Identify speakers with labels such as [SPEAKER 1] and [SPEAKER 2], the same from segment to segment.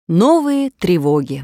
[SPEAKER 1] Новые тревоги.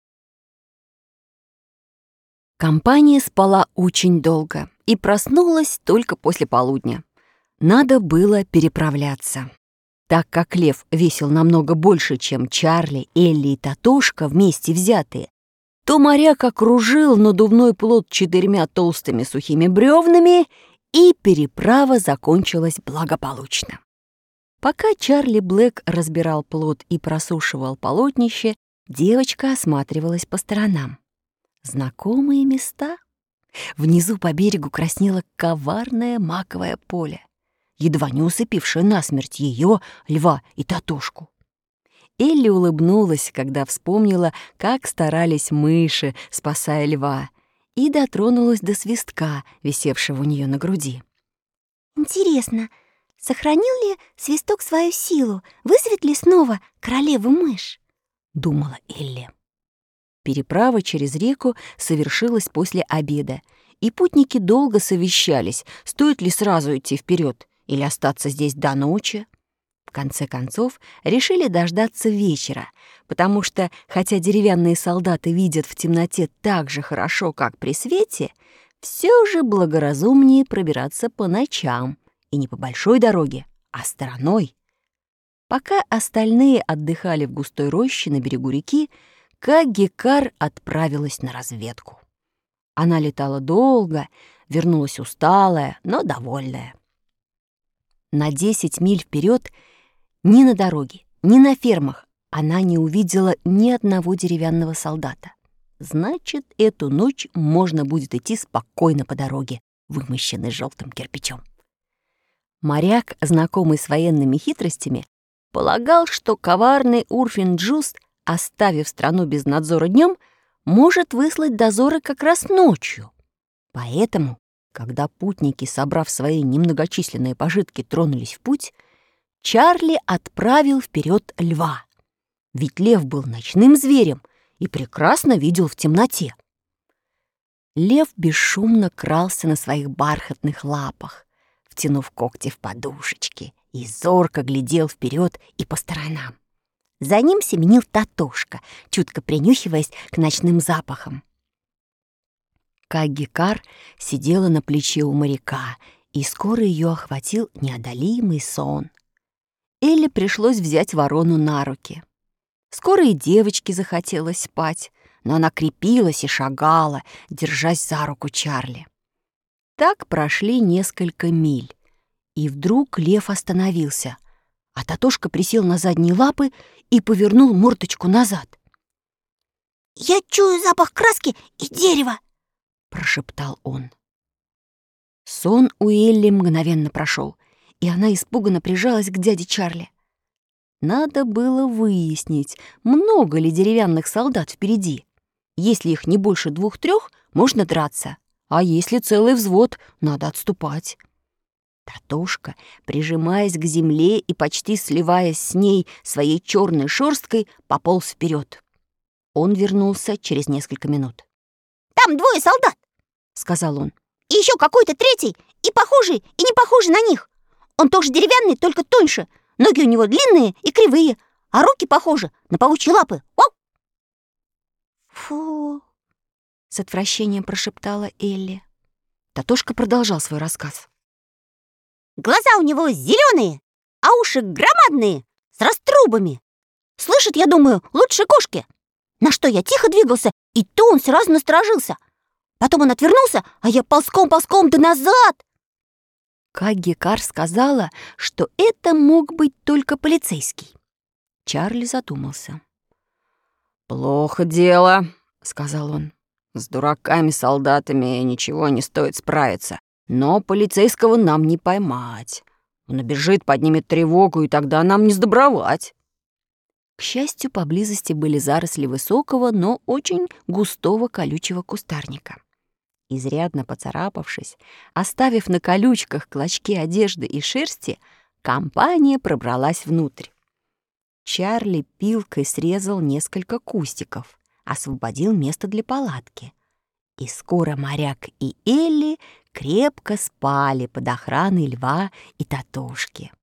[SPEAKER 1] Компания спала очень долго и проснулась только после полудня. Надо было переправляться. Так как лев весил намного больше, чем Чарли, Элли и Татошка вместе взятые, то моряк окружил надувной плот 4 толстыми сухими бревнами, и переправа закончилась благополучно. Пока Чарли Блэк разбирал плот и просушивал полотнище, девочка осматривалась по сторонам. Знакомые места? Внизу по берегу краснело коварное маковое поле, едва не усыпившее насмерть ее, льва и Татошку. Элли улыбнулась, когда вспомнила, как старались мыши, спасая льва, и дотронулась до свистка, висевшего у нее на груди.
[SPEAKER 2] Интересно, сохранил ли свисток свою силу? Вызовет ли снова королеву-мышь?
[SPEAKER 1] Думала Элли. Переправа через реку совершилась после обеда, и путники долго совещались, стоит ли сразу идти вперед или остаться здесь до ночи. В конце концов, решили дождаться вечера, потому что, хотя деревянные солдаты видят в темноте так же хорошо, как при свете, все же благоразумнее пробираться по ночам, и не по большой дороге, а стороной. Пока остальные отдыхали в густой роще на берегу реки, Кагги-Кар отправилась на разведку. Она летала долго, вернулась усталая, но довольная. На 10 миль вперед ни на дороге, ни на фермах она не увидела ни одного деревянного солдата. Значит, эту ночь можно будет идти спокойно по дороге, вымощенной желтым кирпичом. Моряк, знакомый с военными хитростями, полагал, что коварный Урфин Джуст, оставив страну без надзора днем, может выслать дозоры как раз ночью. Поэтому, когда путники, собрав свои немногочисленные пожитки, тронулись в путь, Чарли отправил вперед льва. Ведь лев был ночным зверем и прекрасно видел в темноте. Лев бесшумно крался на своих бархатных лапах, втянув когти в подушечки, и зорко глядел вперед и по сторонам. За ним семенил Татошка, чутко принюхиваясь к ночным запахам. Кагги-Кар сидела на плече у моряка, и скоро ее охватил неодолимый сон. Элли пришлось взять ворону на руки. Скоро и девочке захотелось спать, но она крепилась и шагала, держась за руку Чарли. Так прошли несколько миль, и вдруг лев остановился, а Татошка присел на задние лапы и повернул мордочку назад.
[SPEAKER 2] «Я чую запах краски и дерева!»
[SPEAKER 1] — прошептал он. Сон у Элли мгновенно прошел, и она испуганно прижалась к дяде Чарли. Надо было выяснить, много ли деревянных солдат впереди. Если их не больше 2-3, можно драться, а если целый взвод, надо отступать. Татошка, прижимаясь к земле и почти сливаясь с ней своей черной шерсткой, пополз вперед. Он вернулся через несколько минут.
[SPEAKER 2] «Там 2 солдат!» — сказал он. «И еще какой-то третий, и похожий, и не похожий на них. Он тоже деревянный, только тоньше. Ноги у него длинные и кривые, а руки похожи на паучьи лапы. Вау!»
[SPEAKER 1] «Фу!» — с отвращением прошептала Элли. Татошка продолжал свой рассказ.
[SPEAKER 2] «Глаза у него зеленые, а уши громадные, с раструбами. Слышит, я думаю, лучше кошки. На что я тихо двигался, и то он сразу насторожился. Потом он отвернулся, а я ползком да назад».
[SPEAKER 1] Кагги-Кар сказала, что это мог быть только полицейский. Чарли задумался. «Плохо дело», — сказал он. «С дураками-солдатами ничего не стоит справиться, но полицейского нам не поймать. Он обежит, поднимет тревогу, и тогда нам не сдобровать». К счастью, поблизости были заросли высокого, но очень густого колючего кустарника. Изрядно поцарапавшись, оставив на колючках клочки одежды и шерсти, компания пробралась внутрь. Чарли пилкой срезал несколько кустиков, освободил место для палатки. И скоро моряк и Элли крепко спали под охраной льва и Татошки.